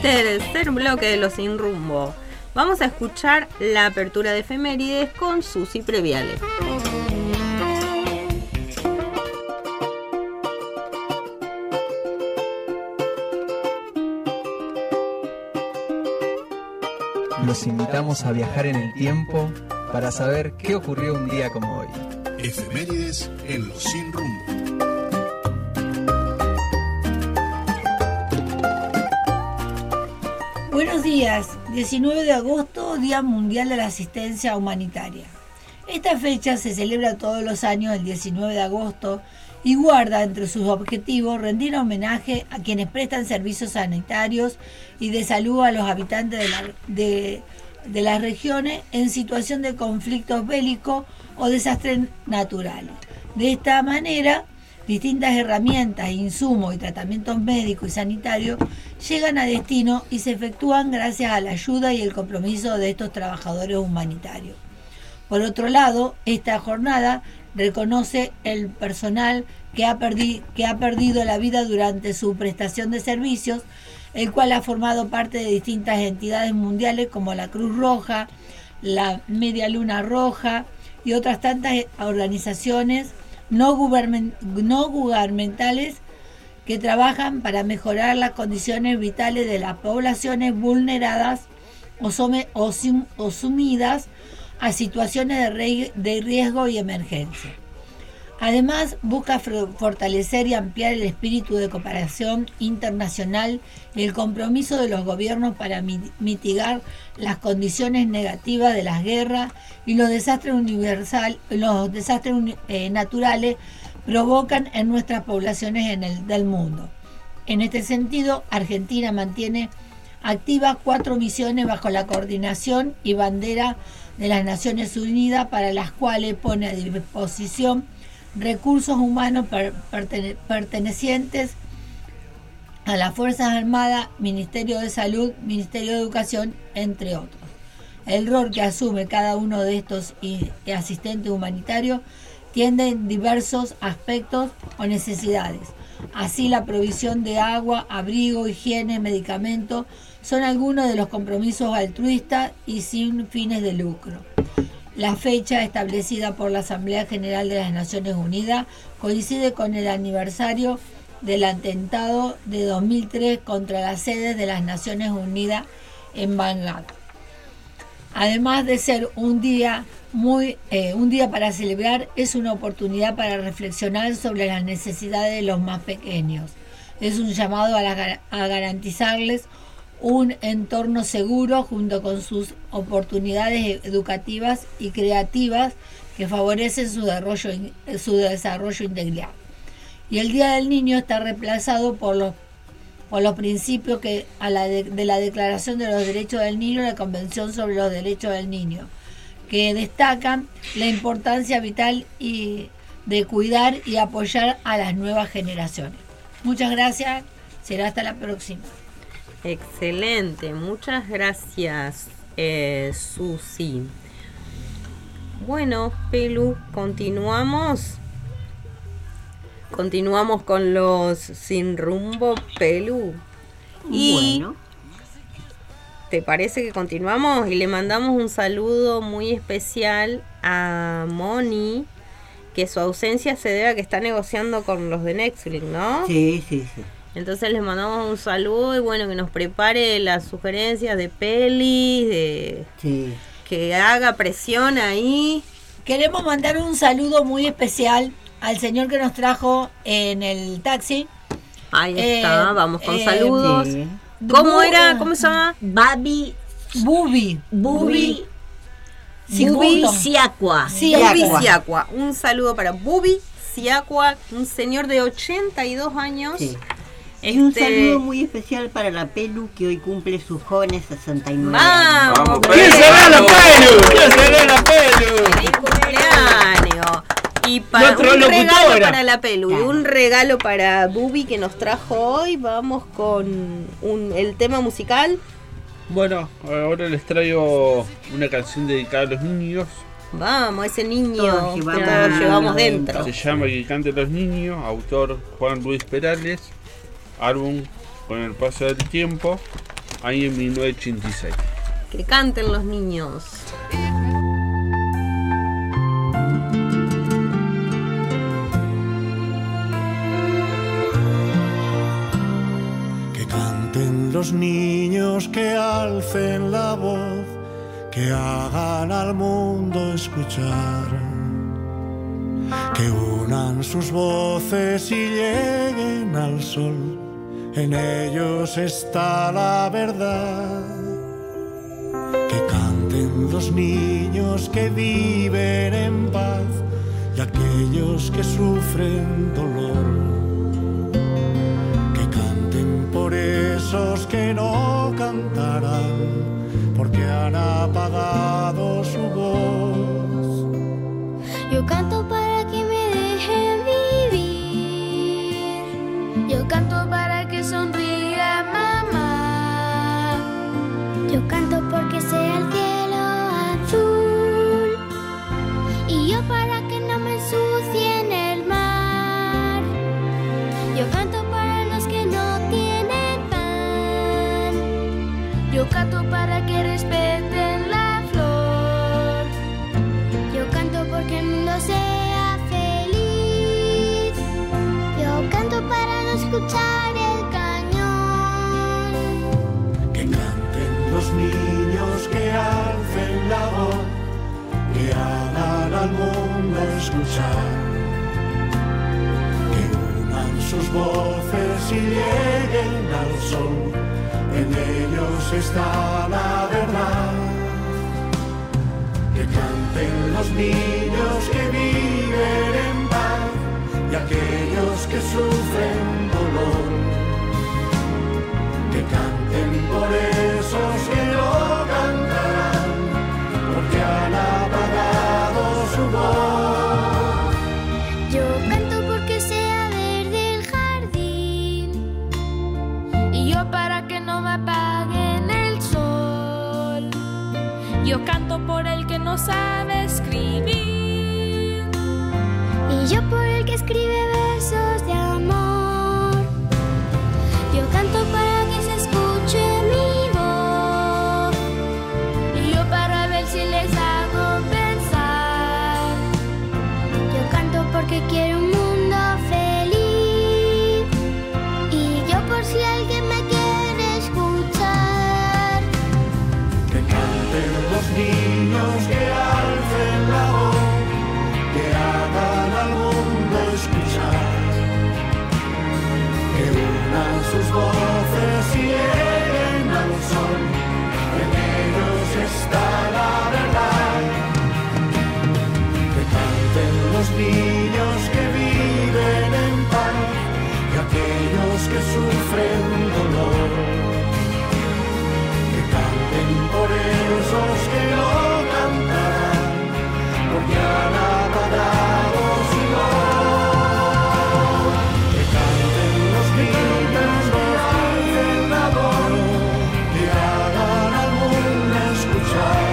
tercer bloque de Los Sin Rumbo. Vamos a escuchar la apertura de efemérides con Susi Previale. Los invitamos a viajar en el tiempo para saber qué ocurrió un día como hoy. Efemérides en Los Sin Rumbo. Buenos días, diecinueve de agosto, Día Mundial de la Asistencia Humanitaria. Esta fecha se celebra todos los años el diecinueve de agosto y guarda entre sus objetivos rendir homenaje a quienes prestan servicios sanitarios y de salud a los habitantes de, la, de, de las regiones en situación de conflictos bélicos o desastres naturales. De esta manera, distintas herramientas, insumos y tratamientos médicos y sanitarios llegan a destino y se efectúan gracias a la ayuda y el compromiso de estos trabajadores humanitarios. Por otro lado, esta jornada reconoce el personal que ha, perdi- que ha perdido la vida durante su prestación de servicios, el cual ha formado parte de distintas entidades mundiales como la Cruz Roja, la Media Luna Roja y otras tantas organizaciones no, gubermen- no gubernamentales que trabajan para mejorar las condiciones vitales de las poblaciones vulneradas o, some- o, sum- o sumidas a situaciones de, re- de riesgo y emergencia. Además, busca fortalecer y ampliar el espíritu de cooperación internacional y el compromiso de los gobiernos para mi- mitigar las condiciones negativas de las guerras y los desastres universal, los desastres uni- eh, naturales provocan en nuestras poblaciones en el, del mundo. En este sentido, Argentina mantiene activas cuatro misiones bajo la coordinación y bandera de las Naciones Unidas, para las cuales pone a disposición recursos humanos per, pertene, pertenecientes a las Fuerzas Armadas, Ministerio de Salud, Ministerio de Educación, entre otros. El rol que asume cada uno de estos y, y asistentes humanitarios tiende en diversos aspectos o necesidades. Así, la provisión de agua, abrigo, higiene, medicamentos son algunos de los compromisos altruistas y sin fines de lucro. La fecha establecida por la Asamblea General de las Naciones Unidas coincide con el aniversario del atentado de dos mil tres contra las sedes de las Naciones Unidas en Bagdad. Además de ser un día muy eh, un día para celebrar, es una oportunidad para reflexionar sobre las necesidades de los más pequeños. Es un llamado a, la, a garantizarles un entorno seguro junto con sus oportunidades educativas y creativas que favorecen su desarrollo, su desarrollo integral. Y el Día del Niño está reemplazado por los, por los principios que a la de, de la Declaración de los Derechos del Niño y la Convención sobre los Derechos del Niño, que destacan la importancia vital y de cuidar y apoyar a las nuevas generaciones. Muchas gracias, será hasta la próxima. Excelente, muchas gracias, eh, Susi. Bueno, Pelu, continuamos. Continuamos con los Sin Rumbo, Pelu. Y Bueno. ¿te parece que continuamos? Y le mandamos un saludo muy especial a Moni, que su ausencia se debe a que está negociando con los de Netflix, ¿no? Sí, sí, sí. Entonces les mandamos un saludo y bueno, que nos prepare las sugerencias de pelis, de Sí. que haga presión ahí. Queremos mandar un saludo muy especial al señor que nos trajo en el taxi. Ahí Eh, está, vamos con eh, saludos. sí. ¿Cómo Bu- era? ¿Cómo se llama? Babi, Bubi. Bubi, Sí, Bubi justo. Siacua. Sí, Bubi Siacua. Siacua. Un saludo para Bubi Siacua, un señor de ochenta y dos años. Sí. Y un Este, saludo muy especial para la Pelu, que hoy cumple sus jóvenes sesenta y nueve ¡Vamos! Vamos, ¿Quién Pelu! será la Pelu? ¿Quién será la Pelu? ¡Feliz cumpleaños! Y para Nuestra un regalo locutora. para la Pelu y un regalo para Bubi que nos trajo hoy, vamos con un, el tema musical. Bueno, ahora les traigo una canción dedicada a los niños. Vamos, ese niño Todos que llevamos todos llevamos dentro. dentro. Se llama Que cante los niños, autor Juan Luis Perales, álbum Con el paso del tiempo. año mil novecientos ochenta y seis. Que canten los niños. Que canten los niños, que alcen la voz, que hagan al mundo escuchar, que unan sus voces y lleguen al sol, en ellos está la verdad. Que canten los niños que viven en paz y aquellos que sufren dolor, que canten por esos que no cantarán porque han apagado su voz. Yo canto para que me dejen vivir, yo canto para que sonría mamá, yo canto porque sea el cielo azul, y yo para que no me ensucien el mar. Yo canto para los que no tienen pan, yo canto para que respeten la flor, yo canto porque el mundo sea feliz, yo canto para no escuchar el cañón. Que canten los niños, que alcen la voz, que hagan al mundo escuchar, que unan sus voces y lleguen al sol, en ellos está la verdad. Que canten los niños que viven en paz y aquellos que sufren dolor, que canten por esos que no cantarán porque han apagado su voz. Yo canto porque sea verde el jardín, y yo para que no me apaguen el sol. Yo canto por el que no sabe escribir, y yo por el que escribe versos de amor. Yo canto para que se escuche mi voz, y yo para ver si les hago pensar. Yo canto porque quiero un mundo feliz, y yo por si alguien me quiere escuchar. Que canten los niños, que alcen la voz, que hagan al mundo escuchar, que unan sus voces y lleguen al sol, en ellos está la verdad. Que canten los niños que viven en paz y aquellos que sufren dolor, que canten por esos que no cantarán porque han apagado su voz. Que canten los niños, que alcen la voz, que hagan al mundo escuchar,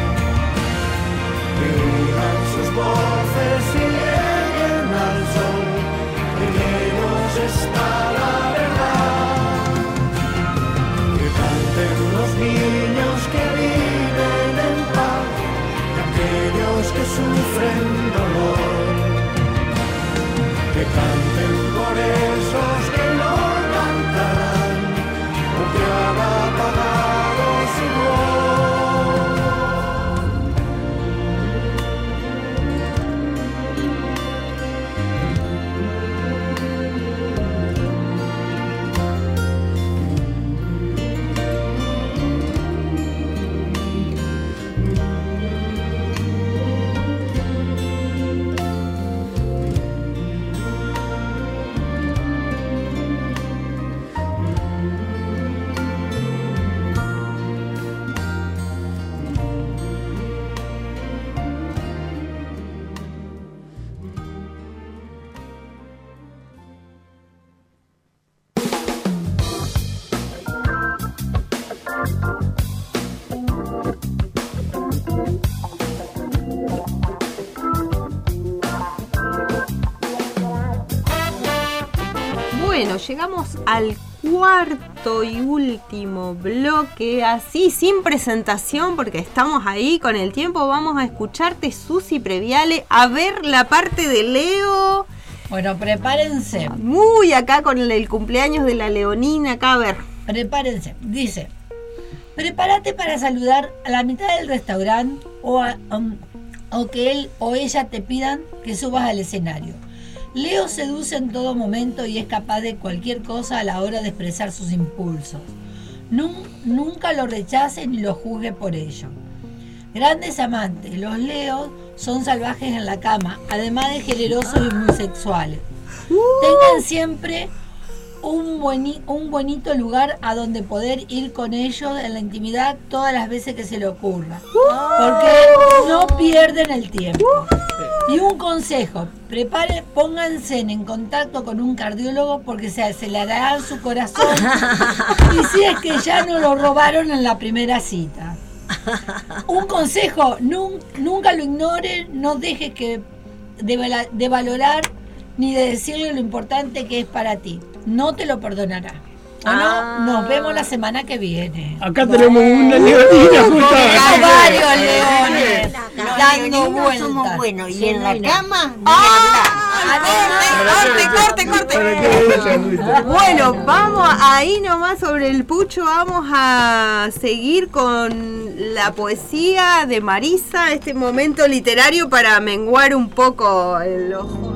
que unan sus voces y lleguen al sol, en ellos está la verdad. Que canten los niños que viven en paz y aquellos que sufren dolor, que canten por esos que no cantarán porque han apagado su voz. Bueno, llegamos al cuarto y último bloque, así sin presentación porque estamos ahí con el tiempo. Vamos a escucharte, Susi Previale, a ver la parte de Leo. Bueno, prepárense. Muy acá con el, el cumpleaños de la Leonina, acá a ver. Prepárense, dice: prepárate para saludar a la mitad del restaurante o, a, um, o que él o ella te pidan que subas al escenario. Leo seduce en todo momento y es capaz de cualquier cosa a la hora de expresar sus impulsos. Nun, nunca lo rechace ni lo juzgue por ello. Grandes amantes, los Leos son salvajes en la cama, además de generosos y muy sexuales. Tengan siempre un, bueni, un bonito lugar a donde poder ir con ellos en la intimidad todas las veces que se le ocurra, porque no pierden el tiempo. Y un consejo: prepare, pónganse en contacto con un cardiólogo porque se acelerará su corazón y si es que ya no lo robaron en la primera cita. Un consejo: nun, nunca lo ignore, no dejes que de, de valorar ni de decirle lo importante que es para ti. No te lo perdonará. Bueno, ah. Nos vemos la semana que viene. Acá tenemos una leonina justo. Tenemos varios leones dando vueltas. Somos buenos. Y en la cama. Corte, corte, corte. Bueno, vamos ahí nomás sobre el pucho. Vamos a seguir con la poesía de Marisa. Este momento literario para menguar un poco el ojo.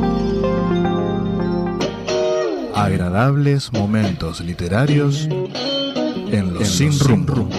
Agradables momentos literarios en los Sin Rumbo.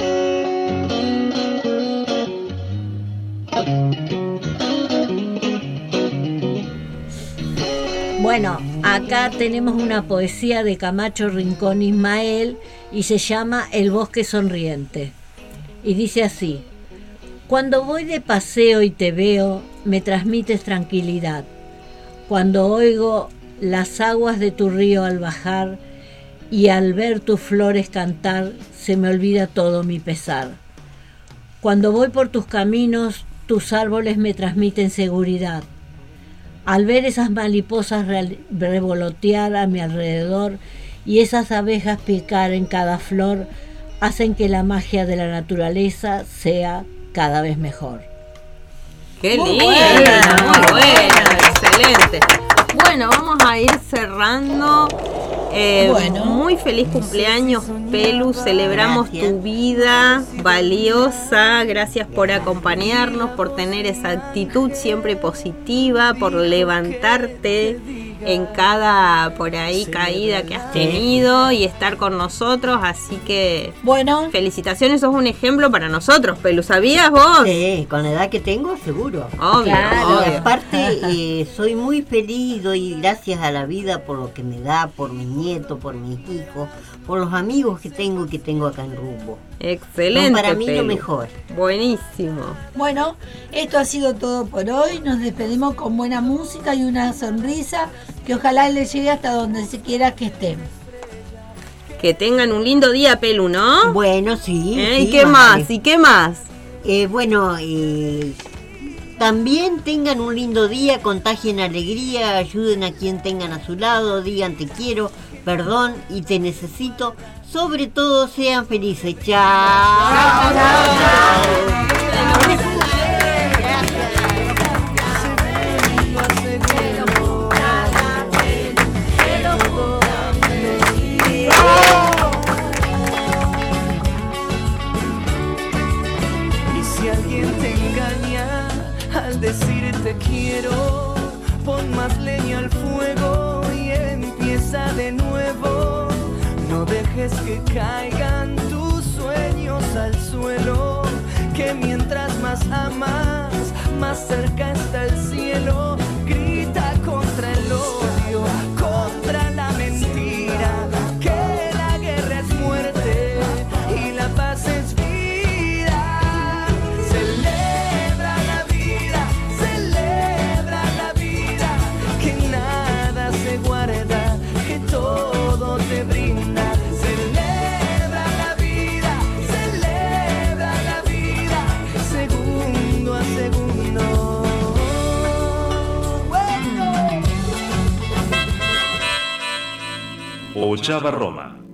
Bueno, acá tenemos una poesía de Camacho Rincón Ismael y se llama El bosque sonriente. Y dice así: cuando voy de paseo y te veo, me transmites tranquilidad. Cuando oigo las aguas de tu río al bajar y al ver tus flores cantar, se me olvida todo mi pesar. Cuando voy por tus caminos, tus árboles me transmiten seguridad. Al ver esas mariposas re- revolotear a mi alrededor y esas abejas picar en cada flor, hacen que la magia de la naturaleza sea cada vez mejor. ¡Qué linda! Muy buena, excelente. Bueno, vamos a ir cerrando. Eh, bueno, muy feliz cumpleaños, Pelu. Celebramos gracias. Tu vida valiosa. Gracias por acompañarnos, por tener esa actitud siempre positiva, por levantarte en cada por ahí caída que has tenido y estar con nosotros. Así que, bueno, felicitaciones. Sos un ejemplo para nosotros, Pelu. ¿Sabías vos? Sí, con la edad que tengo, seguro. Obvio, claro, obvio. Y aparte, eh, soy muy feliz y doy gracias a la vida por lo que me da, por mis nietos, por mis hijos, por los amigos que tengo y que tengo acá en Rumbo. Excelente. Son para mí Pelu. Lo mejor. Buenísimo. Bueno, esto ha sido todo por hoy. Nos despedimos con buena música y una sonrisa que ojalá les llegue hasta donde se quiera que estén. Que tengan un lindo día, Pelu, ¿no? Bueno, sí. ¿Eh? sí ¿Y qué más? más? ¿Y qué más? Eh, bueno, eh, también tengan un lindo día, contagien alegría, ayuden a quien tengan a su lado, digan te quiero, perdón y te necesito. Sobre todo sean felices. Chao. Chao, chao, chao. Decir te quiero, pon más leña al fuego y empieza de nuevo. No dejes que caigan tus sueños al suelo, que mientras más amas, más cerca está el cielo. Grita contra el odio, contra la mentira, que la guerra es muerte y la paz es vida. Ochava Roma.